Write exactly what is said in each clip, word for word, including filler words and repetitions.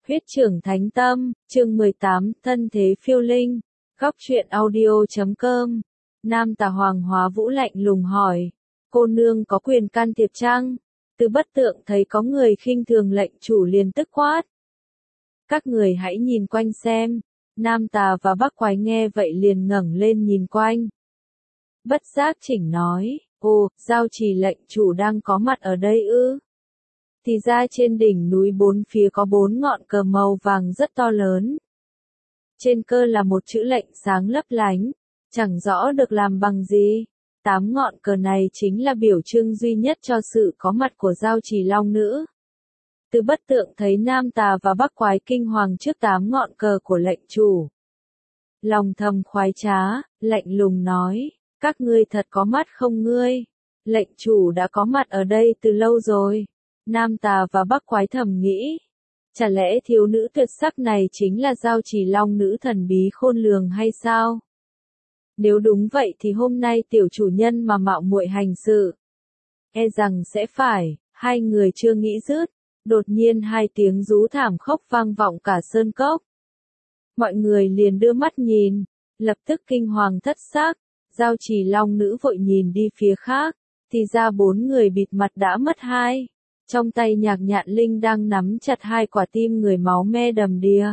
Huyết trưởng thánh tâm, chương mười tám, thân thế phiêu linh, góc truyện audio.com. Nam Tà Hoàng Hóa Vũ lạnh lùng hỏi, cô nương có quyền can thiệp chăng? Từ Bất Tượng thấy có người khinh thường lệnh chủ liền tức quát. Các người hãy nhìn quanh xem. Nam Tà và Bắc Quái nghe vậy liền ngẩng lên nhìn quanh. Bất giác chỉnh nói, ồ, giao trì lệnh chủ đang có mặt ở đây ư? Thì ra trên đỉnh núi bốn phía có bốn ngọn cờ màu vàng rất to lớn. Trên cơ là một chữ lệnh sáng lấp lánh, chẳng rõ được làm bằng gì. Tám ngọn cờ này chính là biểu trưng duy nhất cho sự có mặt của giao trì long nữ. Từ Bất Tượng thấy Nam Tà và Bắc Quái kinh hoàng trước tám ngọn cờ của lệnh chủ. Lòng thầm khoái trá, lạnh lùng nói, các ngươi thật có mắt không ngươi? Lệnh chủ đã có mặt ở đây từ lâu rồi. Nam Tà và Bắc Quái thầm nghĩ, chả lẽ thiếu nữ tuyệt sắc này chính là giao trì long nữ thần bí khôn lường hay sao? Nếu đúng vậy thì hôm nay tiểu chủ nhân mà mạo muội hành sự, e rằng sẽ phải. Hai người chưa nghĩ dứt, đột nhiên hai tiếng rú thảm khốc vang vọng cả sơn cốc. Mọi người liền đưa mắt nhìn, lập tức kinh hoàng thất xác. Giao trì long nữ vội nhìn đi phía khác, thì ra bốn người bịt mặt đã mất hai. Trong tay Nhạc Nhạn Linh đang nắm chặt hai quả tim người máu me đầm đìa.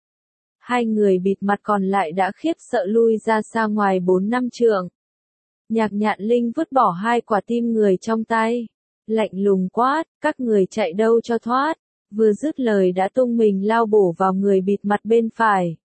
Hai người bịt mặt còn lại đã khiếp sợ lui ra xa ngoài bốn năm trượng. Nhạc Nhạn Linh vứt bỏ hai quả tim người trong tay, lạnh lùng quát, các người chạy đâu cho thoát. Vừa dứt lời đã tung mình lao bổ vào người bịt mặt bên phải.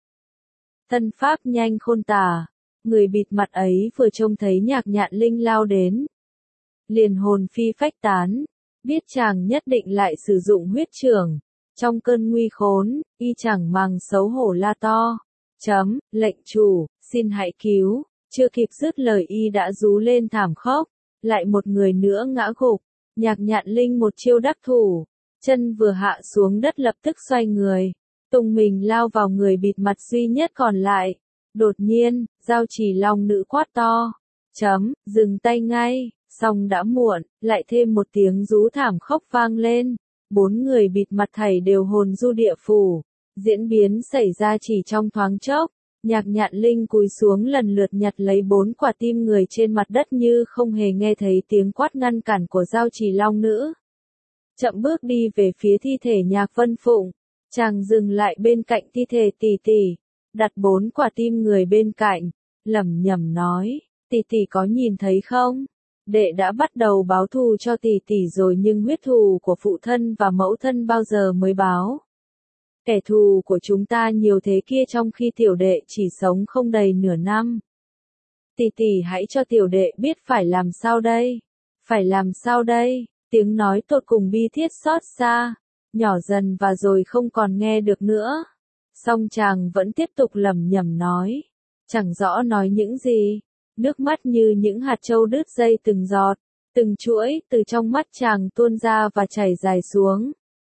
Thân pháp nhanh khôn tả, người bịt mặt ấy vừa trông thấy Nhạc Nhạn Linh lao đến, liền hồn phi phách tán. Biết chàng nhất định lại sử dụng huyết trưởng. Trong cơn nguy khốn, y chẳng màng xấu hổ la to. Chấm, lệnh chủ, xin hãy cứu. Chưa kịp dứt lời y đã rú lên thảm khốc. Lại một người nữa ngã gục. Nhạc Nhạn Linh một chiêu đắc thủ. Chân vừa hạ xuống đất lập tức xoay người. Tung mình lao vào người bịt mặt duy nhất còn lại. Đột nhiên, giao trì long nữ quát to. Chấm, dừng tay ngay. Xong đã muộn, lại thêm một tiếng rú thảm khốc vang lên. Bốn người bịt mặt thảy đều hồn du địa phủ. Diễn biến xảy ra chỉ trong thoáng chốc. Nhạc Nhạn Linh cúi xuống lần lượt nhặt lấy bốn quả tim người trên mặt đất như không hề nghe thấy tiếng quát ngăn cản của giao trì long nữ. Chậm bước đi về phía thi thể Nhạc Vân Phụng. Chàng dừng lại bên cạnh thi thể tỷ tỷ. Đặt bốn quả tim người bên cạnh. Lẩm nhẩm nói, tỷ tỷ có nhìn thấy không? Đệ đã bắt đầu báo thù cho tỷ tỷ rồi nhưng huyết thù của phụ thân và mẫu thân bao giờ mới báo? Kẻ thù của chúng ta nhiều thế kia trong khi tiểu đệ chỉ sống không đầy nửa năm. Tỷ tỷ hãy cho tiểu đệ biết phải làm sao đây? Phải làm sao đây? Tiếng nói tột cùng bi thiết xót xa, nhỏ dần và rồi không còn nghe được nữa. Song chàng vẫn tiếp tục lẩm nhẩm nói, chẳng rõ nói những gì. Nước mắt như những hạt châu đứt dây từng giọt, từng chuỗi từ trong mắt chàng tuôn ra và chảy dài xuống.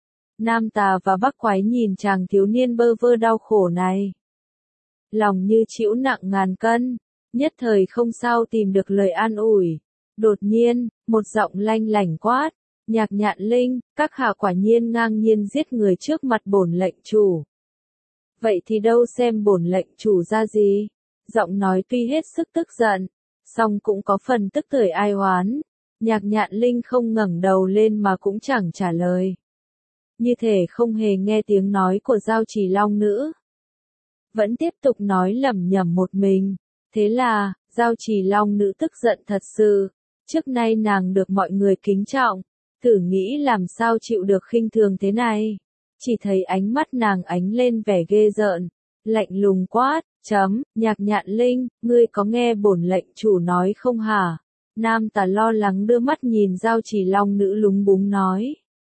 Nam Tà và Bắc Quái nhìn chàng thiếu niên bơ vơ đau khổ này. Lòng như chịu nặng ngàn cân, nhất thời không sao tìm được lời an ủi. Đột nhiên, một giọng lanh lảnh quát, Nhạc Nhạn Linh, các hạ quả nhiên ngang nhiên giết người trước mặt bổn lệnh chủ. Vậy thì đâu xem bổn lệnh chủ ra gì? Giọng nói tuy hết sức tức giận, song cũng có phần tức tưởi ai oán. Nhạc Nhạn Linh không ngẩng đầu lên mà cũng chẳng trả lời. Như thể không hề nghe tiếng nói của giao trì long nữ. Vẫn tiếp tục nói lẩm nhẩm một mình. Thế là, giao trì long nữ tức giận thật sự. Trước nay nàng được mọi người kính trọng. Thử nghĩ làm sao chịu được khinh thường thế này. Chỉ thấy ánh mắt nàng ánh lên vẻ ghê rợn. Lạnh lùng quát, chấm, Nhạc Nhạn Linh, ngươi có nghe bổn lệnh chủ nói không hả? Nam Tà lo lắng đưa mắt nhìn giao trì long nữ lúng búng nói.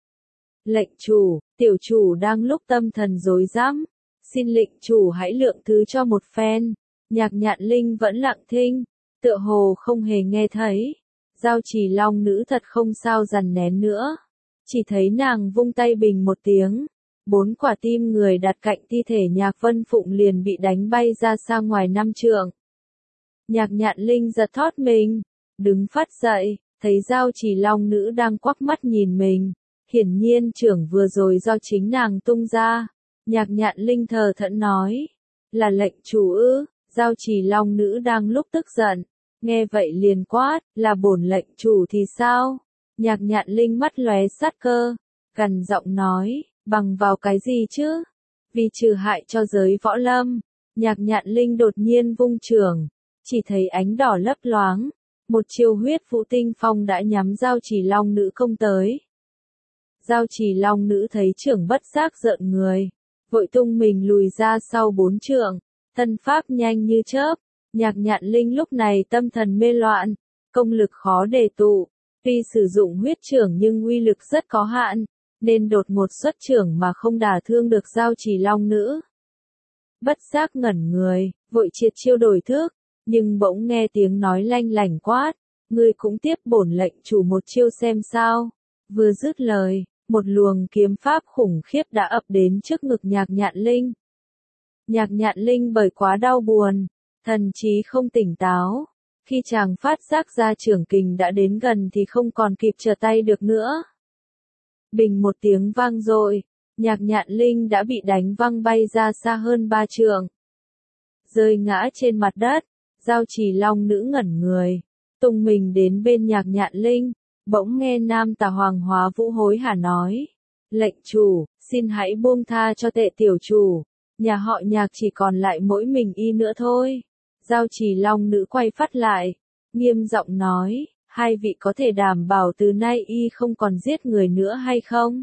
Lệnh chủ, tiểu chủ đang lúc tâm thần rối rắm, xin lệnh chủ hãy lượng thứ cho một phen. Nhạc Nhạn Linh vẫn lặng thinh, tựa hồ không hề nghe thấy. Giao trì long nữ thật không sao dằn nén nữa. Chỉ thấy nàng vung tay bình một tiếng. Bốn quả tim người đặt cạnh thi thể Nhạc Vân Phụng liền bị đánh bay ra xa ngoài năm trượng. Nhạc Nhạn Linh giật thót mình, đứng phát dậy, thấy giao trì long nữ đang quắc mắt nhìn mình. Hiển nhiên trưởng vừa rồi do chính nàng tung ra. Nhạc Nhạn Linh thờ thẫn nói. Là lệnh chủ ư? Giao Trì Long nữ đang lúc tức giận. Nghe vậy liền quát, là bổn lệnh chủ thì sao? Nhạc Nhạn Linh mắt lóe sát cơ, gằn giọng nói, bằng vào cái gì chứ? Vì trừ hại cho giới võ lâm. Nhạc Nhạn Linh đột nhiên vung chưởng, chỉ thấy ánh đỏ lấp loáng, một chiêu huyết vũ tinh phong đã nhắm Giao Trì Long nữ công tới. Giao Trì Long nữ thấy chưởng bất giác rợn người, vội tung mình lùi ra sau bốn trượng, thân pháp nhanh như chớp. Nhạc Nhạn Linh lúc này tâm thần mê loạn, công lực khó đề tụ, tuy sử dụng huyết chưởng nhưng uy lực rất có hạn, nên đột ngột xuất chưởng mà không đả thương được Giao Trì Long nữ. Bất giác ngẩn người, vội triệt chiêu đổi thức, nhưng bỗng nghe tiếng nói lanh lảnh quát, ngươi cũng tiếp bổn lệnh chủ một chiêu xem sao. Vừa dứt lời, một luồng kiếm pháp khủng khiếp đã ập đến trước ngực Nhạc Nhạn Linh. Nhạc Nhạn Linh bởi quá đau buồn, thần trí không tỉnh táo, khi chàng phát giác ra chưởng kình đã đến gần thì không còn kịp trở tay được nữa. Bình một tiếng vang dội, Nhạc Nhạn Linh đã bị đánh văng bay ra xa hơn ba trượng, rơi ngã trên mặt đất. Giao Trì Long nữ ngẩn người, tung mình đến bên Nhạc Nhạn Linh, bỗng nghe Nam Tà Hoàng Hóa Vũ hối hả nói, lệnh chủ, xin hãy buông tha cho Tệ tiểu chủ, nhà họ Nhạc chỉ còn lại mỗi mình y nữa thôi. Giao Trì Long nữ quay phát lại, nghiêm giọng nói, hai vị có thể đảm bảo từ nay y không còn giết người nữa hay không?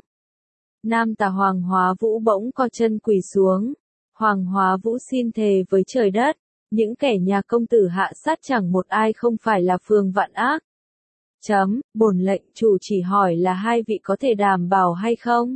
Nam Tà Hoàng Hóa Vũ bỗng co chân quỳ xuống, Hoàng Hóa Vũ xin thề với trời đất, những kẻ nhà công tử hạ sát chẳng một ai không phải là phường vạn ác. Chấm, bổn lệnh chủ chỉ hỏi là hai vị có thể đảm bảo hay không?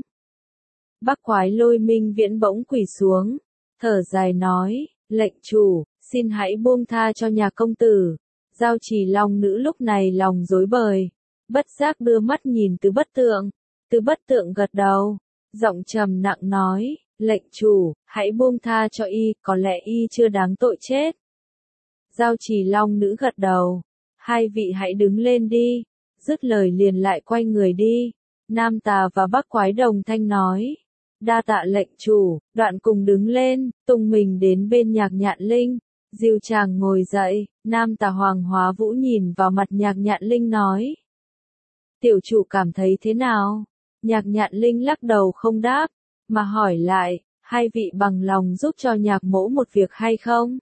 Bắc Quái Lôi Minh Viễn bỗng quỳ xuống, thở dài nói, lệnh chủ, xin hãy buông tha cho nhà công tử. Giao Trì Long nữ lúc này lòng rối bời, bất giác đưa mắt nhìn Từ Bất Tượng, Từ Bất Tượng gật đầu, giọng trầm nặng nói, lệnh chủ, hãy buông tha cho y, có lẽ y chưa đáng tội chết. Giao Trì Long nữ gật đầu, hai vị hãy đứng lên đi, dứt lời liền lại quay người đi. Nam Tà và Bắc Quái đồng thanh nói, đa tạ lệnh chủ, đoạn cùng đứng lên, tung mình đến bên Nhạc Nhạn Linh, dìu chàng ngồi dậy. Nam Tà Hoàng Hóa Vũ nhìn vào mặt Nhạc Nhạn Linh nói, tiểu chủ cảm thấy thế nào? Nhạc Nhạn Linh lắc đầu không đáp, mà hỏi lại, hai vị bằng lòng giúp cho Nhạc mỗ một việc hay không?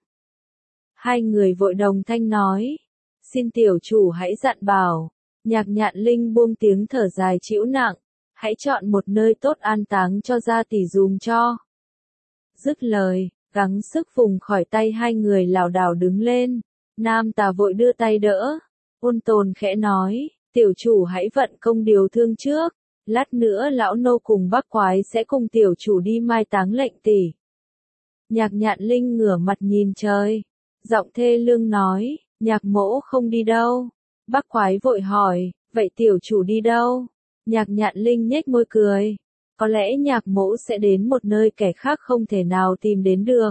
Hai người vội đồng thanh nói, xin tiểu chủ hãy dặn bảo. Nhạc Nhạn Linh buông tiếng thở dài trĩu nặng, hãy chọn một nơi tốt an táng cho gia tỷ dùm cho. Dứt lời, gắng sức vùng khỏi tay hai người lảo đảo đứng lên. Nam Tà vội đưa tay đỡ, ôn tồn khẽ nói, tiểu chủ hãy vận công điều thương trước, lát nữa lão nô cùng Bắc Quái sẽ cùng tiểu chủ đi mai táng lệnh tỷ. Nhạc Nhạn Linh ngửa mặt nhìn trời, giọng thê lương nói, Nhạc mỗ không đi đâu. Bắc Quái vội hỏi, vậy tiểu chủ đi đâu? Nhạc Nhạn Linh nhếch môi cười, có lẽ Nhạc mỗ sẽ đến một nơi kẻ khác không thể nào tìm đến được.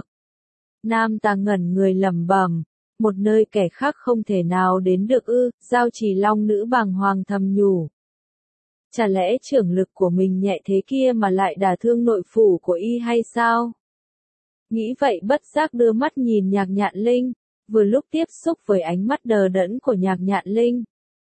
Nam Tà ngẩn người lẩm bẩm, một nơi kẻ khác không thể nào đến được ư? Giao Trì Long nữ bàng hoàng thầm nhủ. Chả lẽ trưởng lực của mình nhẹ thế kia mà lại đả thương nội phủ của y hay sao? Nghĩ vậy bất giác đưa mắt nhìn Nhạc Nhạn Linh, vừa lúc tiếp xúc với ánh mắt đờ đẫn của Nhạc Nhạn Linh.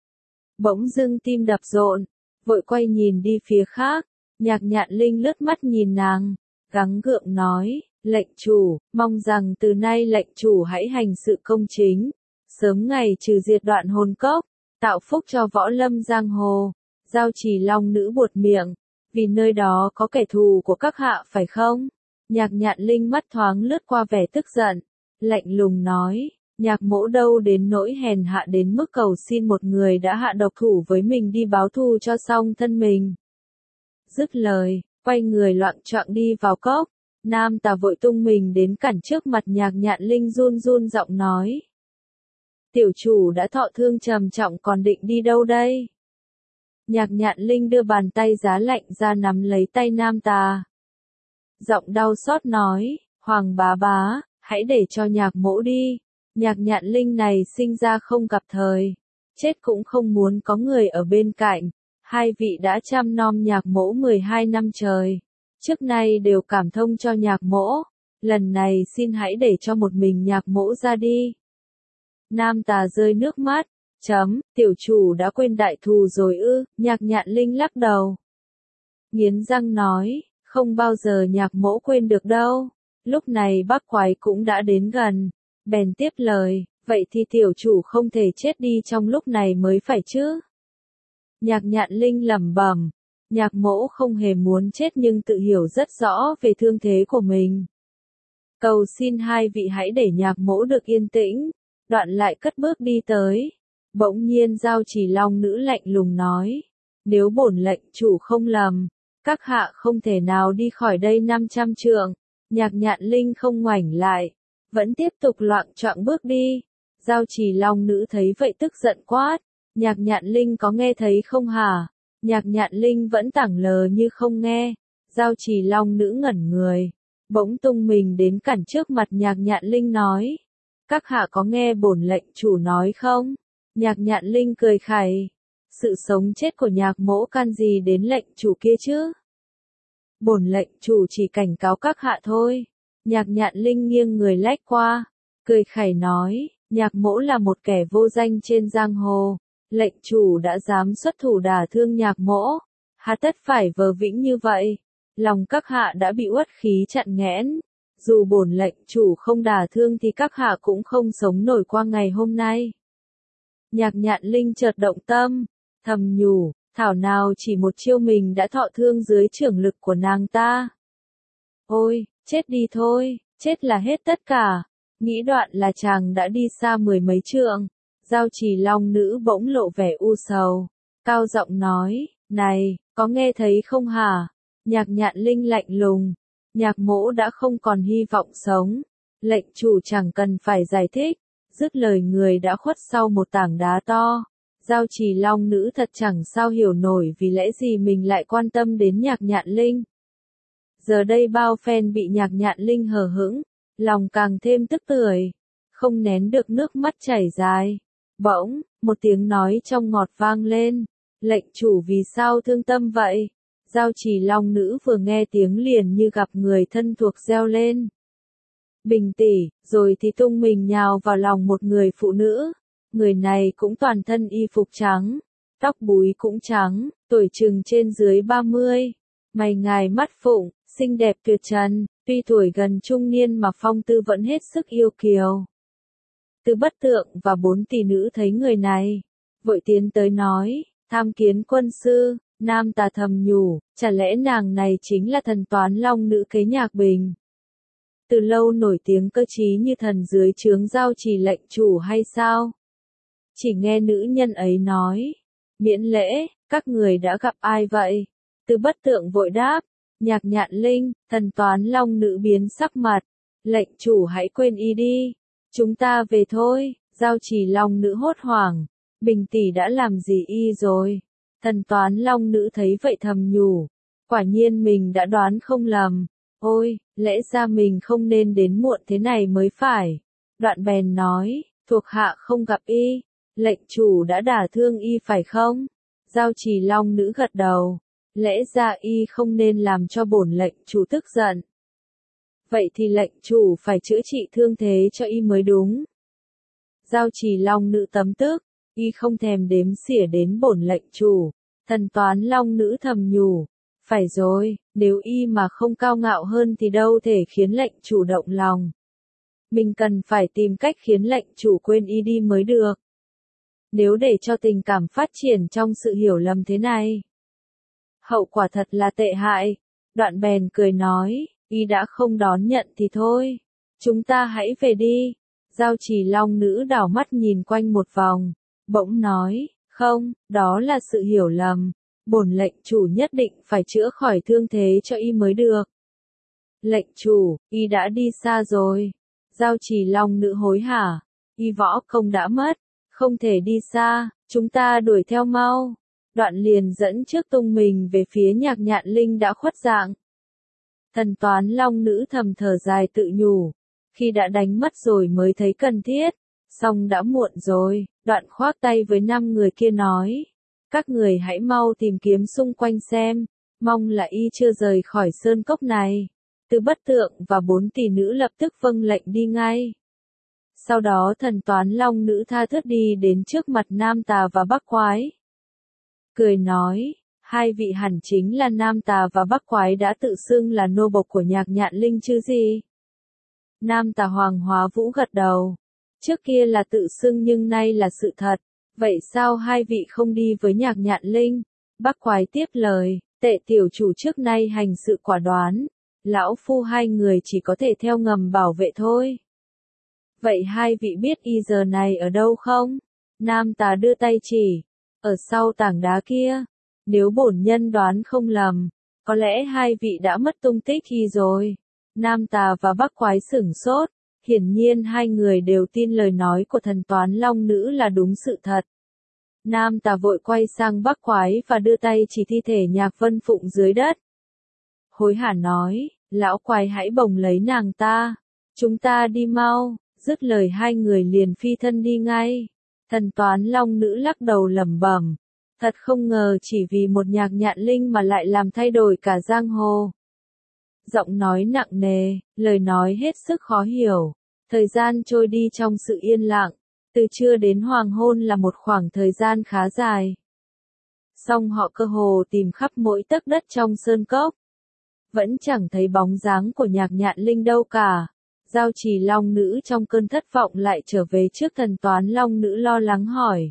Bỗng dưng tim đập rộn, vội quay nhìn đi phía khác. Nhạc Nhạn Linh lướt mắt nhìn nàng, gắng gượng nói, lệnh chủ, mong rằng từ nay lệnh chủ hãy hành sự công chính, sớm ngày trừ diệt Đoạn Hồn Cốc, tạo phúc cho võ lâm giang hồ. Giao Trì Long nữ buột miệng, vì nơi đó có kẻ thù của các hạ phải không? Nhạc Nhạn Linh mắt thoáng lướt qua vẻ tức giận, lạnh lùng nói, Nhạc mỗ đâu đến nỗi hèn hạ đến mức cầu xin một người đã hạ độc thủ với mình đi báo thù cho xong thân mình. Dứt lời, quay người loạng choạng đi vào cốc. Nam Tà vội tung mình đến cản trước mặt Nhạc Nhạn Linh, run run giọng nói, tiểu chủ đã thọ thương trầm trọng còn định đi đâu đây? Nhạc Nhạn Linh đưa bàn tay giá lạnh ra nắm lấy tay Nam Tà, giọng đau xót nói, Hoàng bá bá, hãy để cho Nhạc mỗ đi. Nhạc Nhạn Linh này sinh ra không gặp thời, chết cũng không muốn có người ở bên cạnh. Hai vị đã chăm nom Nhạc mỗ mười hai năm trời, trước nay đều cảm thông cho nhạc mỗ, lần này xin hãy để cho một mình nhạc mỗ ra đi. Nam Tà rơi nước mắt, chấm, tiểu chủ đã quên đại thù rồi ư, Nhạc Nhạn Linh lắc đầu. Nghiến răng nói, không bao giờ nhạc mỗ quên được đâu. Lúc này bác quái cũng đã đến gần, bèn tiếp lời, vậy thì tiểu chủ không thể chết đi trong lúc này mới phải chứ. Nhạc Nhạn Linh lẩm bẩm, nhạc mỗ không hề muốn chết nhưng tự hiểu rất rõ về thương thế của mình. Cầu xin hai vị hãy để nhạc mỗ được yên tĩnh, đoạn lại cất bước đi tới. Bỗng nhiên Giao Chỉ Long nữ lạnh lùng nói, nếu bổn lệnh chủ không lầm, các hạ không thể nào đi khỏi đây năm trăm trượng. Nhạc Nhạn Linh không ngoảnh lại, vẫn tiếp tục loạng choạng bước đi. Giao Chỉ Long nữ thấy vậy tức giận quát, Nhạc Nhạn Linh có nghe thấy không hả? Nhạc Nhạn Linh vẫn tảng lờ như không nghe. Giao Chỉ Long nữ ngẩn người, bỗng tung mình đến cản trước mặt Nhạc Nhạn Linh nói, các hạ có nghe bổn lệnh chủ nói không? Nhạc Nhạn Linh cười khẩy, sự sống chết của nhạc mỗ can gì đến lệnh chủ kia chứ? Bổn lệnh chủ chỉ cảnh cáo các hạ thôi. Nhạc Nhạn Linh nghiêng người lách qua, cười khẩy nói, nhạc mỗ là một kẻ vô danh trên giang hồ, lệnh chủ đã dám xuất thủ đả thương nhạc mỗ, hà tất phải vờ vĩnh như vậy. Lòng các hạ đã bị uất khí chặn nghẽn, dù bổn lệnh chủ không đả thương thì các hạ cũng không sống nổi qua ngày hôm nay. Nhạc Nhạn Linh chợt động tâm, thầm nhủ, thảo nào chỉ một chiêu mình đã thọ thương dưới trưởng lực của nàng ta. Ôi, chết đi thôi, chết là hết tất cả. Nghĩ đoạn là chàng đã đi xa mười mấy trượng. Giao Chỉ Long nữ bỗng lộ vẻ u sầu, cao giọng nói, này, có nghe thấy không hả? Nhạc Nhạn Linh lạnh lùng, nhạc mỗ đã không còn hy vọng sống, lệnh chủ chẳng cần phải giải thích. Dứt lời người đã khuất sau một tảng đá to. Giao Chỉ Long nữ thật chẳng sao hiểu nổi vì lẽ gì mình lại quan tâm đến Nhạc Nhạn Linh. Giờ đây bao phen bị Nhạc Nhạn Linh hờ hững, lòng càng thêm tức tưởi, không nén được nước mắt chảy dài. Bỗng, một tiếng nói trong ngọt vang lên, lệnh chủ vì sao thương tâm vậy? Giao Chỉ Long nữ vừa nghe tiếng liền như gặp người thân thuộc reo lên. Bình tỷ, rồi thì tung mình nhào vào lòng một người phụ nữ. Người này cũng toàn thân y phục trắng, tóc búi cũng trắng, tuổi chừng trên dưới ba mươi, mày ngài mắt phụng, xinh đẹp tuyệt trần, tuy tuổi gần trung niên mà phong tư vẫn hết sức yêu kiều. Từ Bất Tượng và bốn tỷ nữ thấy người này, vội tiến tới nói, tham kiến quân sư. Nam Tà thầm nhủ, chả lẽ nàng này chính là thần toán long nữ kế Nhạc Bình? Từ lâu nổi tiếng cơ trí như thần dưới trướng Giao Chỉ lệnh chủ hay sao? Chỉ nghe nữ nhân ấy nói, miễn lễ, các người đã gặp ai vậy? Từ Bất Tượng vội đáp, Nhạc Nhạn Linh. Thần toán long nữ biến sắc mặt, lệnh chủ hãy quên y đi, chúng ta về thôi. Giao Chỉ long nữ hốt hoảng, Bình tỷ đã làm gì y rồi? Thần toán long nữ thấy vậy thầm nhủ, quả nhiên mình đã đoán không lầm. Ôi, lẽ ra mình không nên đến muộn thế này mới phải. Đoạn bèn nói, thuộc hạ không gặp y, lệnh chủ đã đả thương y phải không? Giao Chỉ long nữ gật đầu, lẽ ra y không nên làm cho bổn lệnh chủ tức giận. Vậy thì lệnh chủ phải chữa trị thương thế cho y mới đúng. Giao Chỉ long nữ tấm tức, y không thèm đếm xỉa đến bổn lệnh chủ. Thần toán long nữ thầm nhủ, phải rồi, nếu y mà không cao ngạo hơn thì đâu thể khiến lệnh chủ động lòng. Mình cần phải tìm cách khiến lệnh chủ quên y đi mới được. Nếu để cho tình cảm phát triển trong sự hiểu lầm thế này, hậu quả thật là tệ hại. Đoạn bèn cười nói, y đã không đón nhận thì thôi, chúng ta hãy về đi. Giao Chỉ long nữ đảo mắt nhìn quanh một vòng, bỗng nói, không, đó là sự hiểu lầm. Bổn lệnh chủ nhất định phải chữa khỏi thương thế cho y mới được. Lệnh chủ, y đã đi xa rồi. Giao Chỉ long nữ hối hả, y võ công đã mất, không thể đi xa, chúng ta đuổi theo mau. Đoạn liền dẫn trước tung mình về phía Nhạc Nhạn Linh đã khuất dạng. Thần toán long nữ thầm thở dài tự nhủ, khi đã đánh mất rồi mới thấy cần thiết, xong đã muộn rồi. Đoạn khoác tay với năm người kia nói, các người hãy mau tìm kiếm xung quanh xem, mong là y chưa rời khỏi sơn cốc này. Từ Bất Tượng và bốn tỷ nữ lập tức vâng lệnh đi ngay. Sau đó thần toán long nữ tha thướt đi đến trước mặt Nam Tà và Bắc Quái. Cười nói, hai vị hẳn chính là Nam Tà và Bắc Quái đã tự xưng là nô bộc của Nhạc Nhạn Linh chứ gì? Nam Tà Hoàng Hóa Vũ gật đầu. Trước kia là tự xưng nhưng nay là sự thật. Vậy sao hai vị không đi với Nhạc Nhạn Linh? Bắc Quái tiếp lời, Tệ tiểu chủ trước nay hành sự quả đoán. Lão phu hai người chỉ có thể theo ngầm bảo vệ thôi. Vậy hai vị biết y giờ này ở đâu không? Nam Tà đưa tay chỉ. Ở sau tảng đá kia. Nếu bổn nhân đoán không lầm, có lẽ hai vị đã mất tung tích y rồi. Nam Tà và Bắc Quái sửng sốt. Hiển nhiên hai người đều tin lời nói của thần toán long nữ là đúng sự thật. Nam Tà vội quay sang Bắc Quái và đưa tay chỉ thi thể Nhạc Vân Phụng dưới đất. Hối hả nói, lão Quái hãy bồng lấy nàng ta. Chúng ta đi mau. Dứt lời hai người liền phi thân đi ngay. Thần toán long nữ lắc đầu lẩm bẩm. Thật không ngờ chỉ vì một Nhạc Nhạn Linh mà lại làm thay đổi cả giang hồ. Giọng nói nặng nề, lời nói hết sức khó hiểu. Thời gian trôi đi trong sự yên lặng. Từ trưa đến hoàng hôn là một khoảng thời gian khá dài. Song họ cơ hồ tìm khắp mỗi tấc đất trong sơn cốc. Vẫn chẳng thấy bóng dáng của Nhạc Nhạn Linh đâu cả. Giao Trì Long nữ trong cơn thất vọng lại trở về trước thần toán long nữ lo lắng hỏi.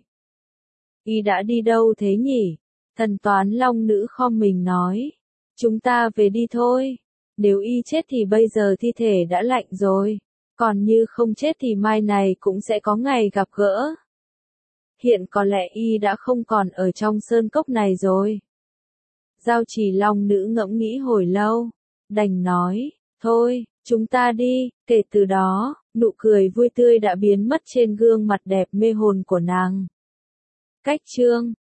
Y đã đi đâu thế nhỉ? Thần toán long nữ khom mình nói. Chúng ta về đi thôi. Nếu y chết thì bây giờ thi thể đã lạnh rồi. Còn như không chết thì mai này cũng sẽ có ngày gặp gỡ. Hiện có lẽ y đã không còn ở trong sơn cốc này rồi. Giao Trì Long nữ ngẫm nghĩ hồi lâu. Đành nói, thôi, chúng ta đi. Kể từ đó, nụ cười vui tươi đã biến mất trên gương mặt đẹp mê hồn của nàng. Cách chương